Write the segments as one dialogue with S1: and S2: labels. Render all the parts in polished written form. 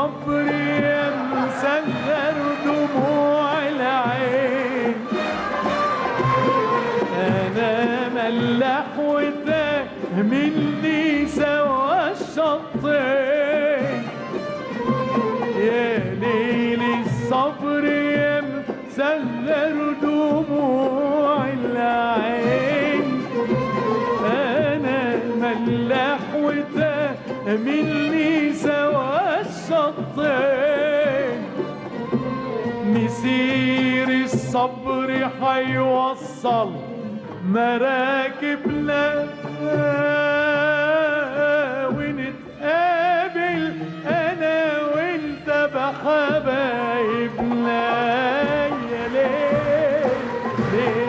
S1: الصبر يا مسهر دموع العين، أنا ملاح وتاه مني سوا الشطين. يا ليل الصبر يا مسهر دموع العين، أنا ملاح وتاه مني سوا الشطين. مسير الصبر حيوصل مراكبنا ونتقابل أنا وانت بحبايبنا. يا ليل ليل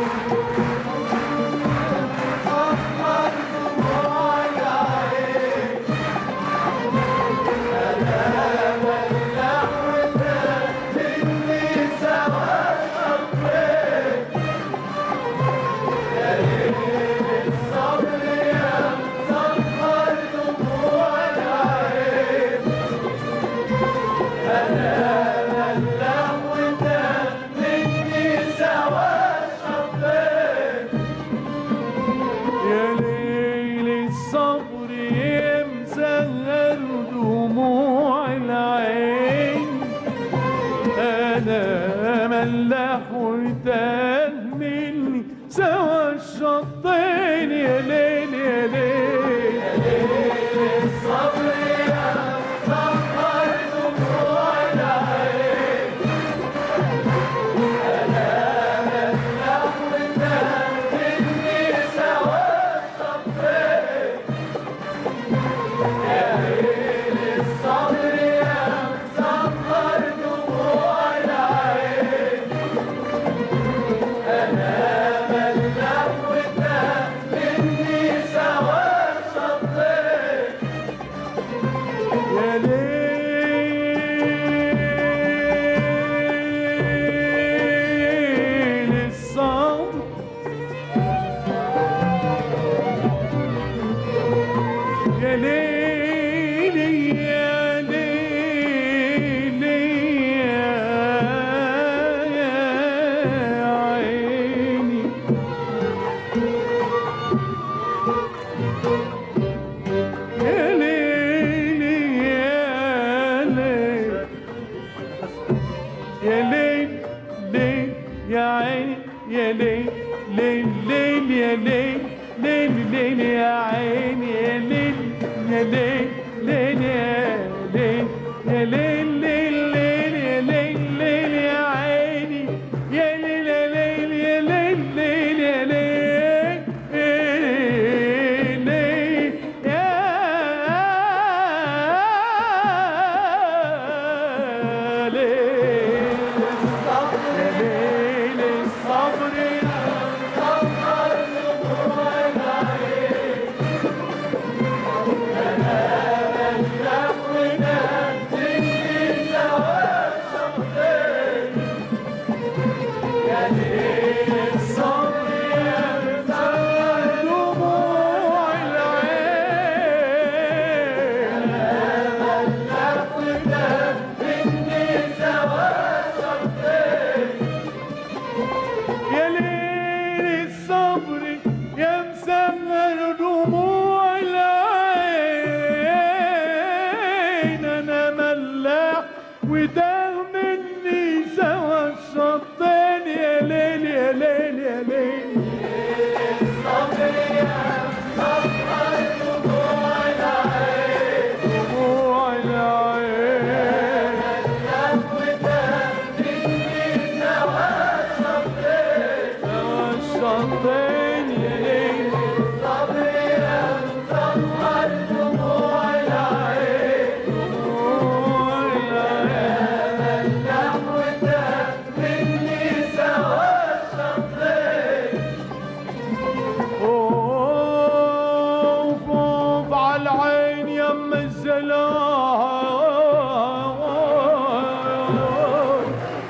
S1: ملاح وتاه مني سوا الشطين. يا ليل يا ليل يا ليل الصبر يا مسهر دموع العين، أنا ملاح وتاه مني سوا الشطين. يا ليل الصبر يا مسهر دموع العين، أنا ملاح وتاه مني سوا الشطين. يا ليل الصبر يا ليل يا ليل يا عيني. يا ليل يا ليل يا ليل ليل يا عيني. يا ليل ليل ليل يا ليل ليل ليل يا عيني. يا ليل يا ليل ليل يا ليل يا ليل ليل ليل يا ليل ليل يا عيني. يا ليل يا ليل يا ليل ليل يا ليل ليل يا ليل الصبر. يا ليل الصبر يا مسهر دموع العين، أنا ملاح وتاه مني سوا الشطين. يا ليل الصبر يا مسهر دموع العين، أنا ملاح وتاه مني سوا الشطين. يا ليل الصبر يا مسهر دموع العين، أنا ملاح وتاه مني سوا الشطين. يا ليل يا ليل يا ليل الصبر يا مسهر دموع العين، دموع العين، ملاح وتاه مني سوا الشطين. سوا الشطين. يا ليل الصبر يا مسهر دموع العين، دموع العين، ملاح وتاه مني سوا الشطين. اوف اوف على العين يم الزلال،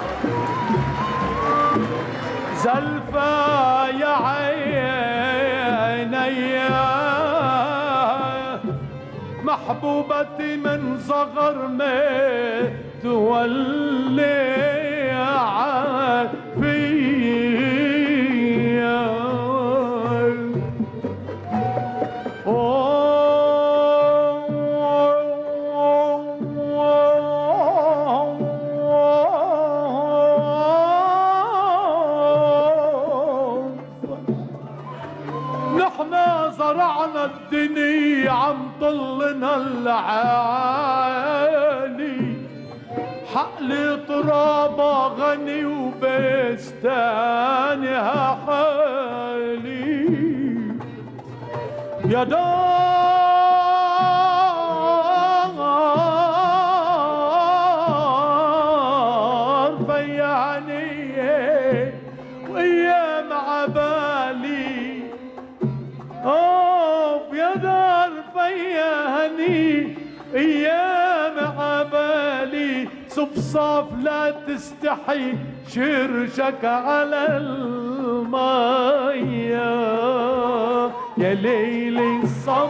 S1: زلفة يا عيني محبوبتي من صغر ما تولي فيا. نحنا زرعنا الدنيا عم طلنا العالي، حقلي ترابة غني وبستانها حالي. يا دار فيعني وايام عبالي، يا دار فيعني ايام عبالي. صفصاف لا تستحي شرشك على المية. يا ليلي الصف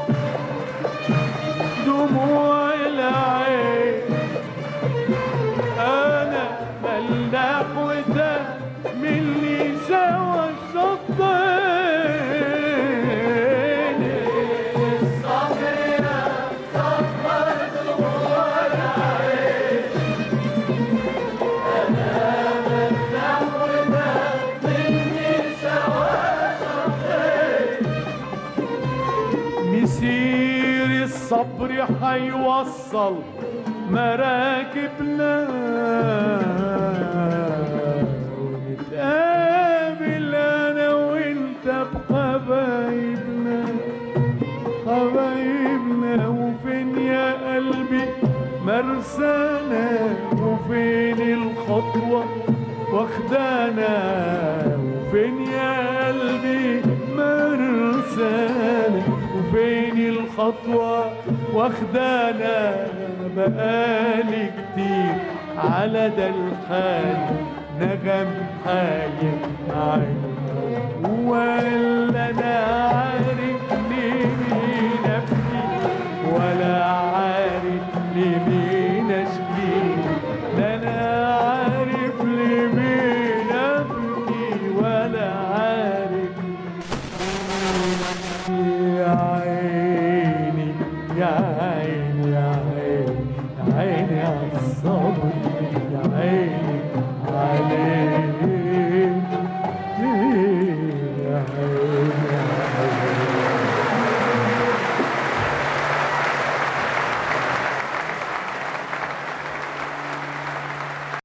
S1: دموع العين، انا ملاح وده مني سوا الشطين. الصبر يا صبر دموع العين، انا ملاح وده مني سوا الشطين. مسير الصبر حيوصل مراكبنا، ونتقابل انا وانت بحبايبنا. حبايبنا وفين يا قلبي مرسانا، وفين الخطوة واخدانا، وفين يا قلبي مرسانا، وفين الخطوة واخدانا. بقالي كتير على ده الحال نغم حاير عيني، ولا انا عارف لمين ابكي ولا عارف لمين اشكي. لا انا عارف لمين ابكي ولا عارف. يا عيني يا عيني يا عيني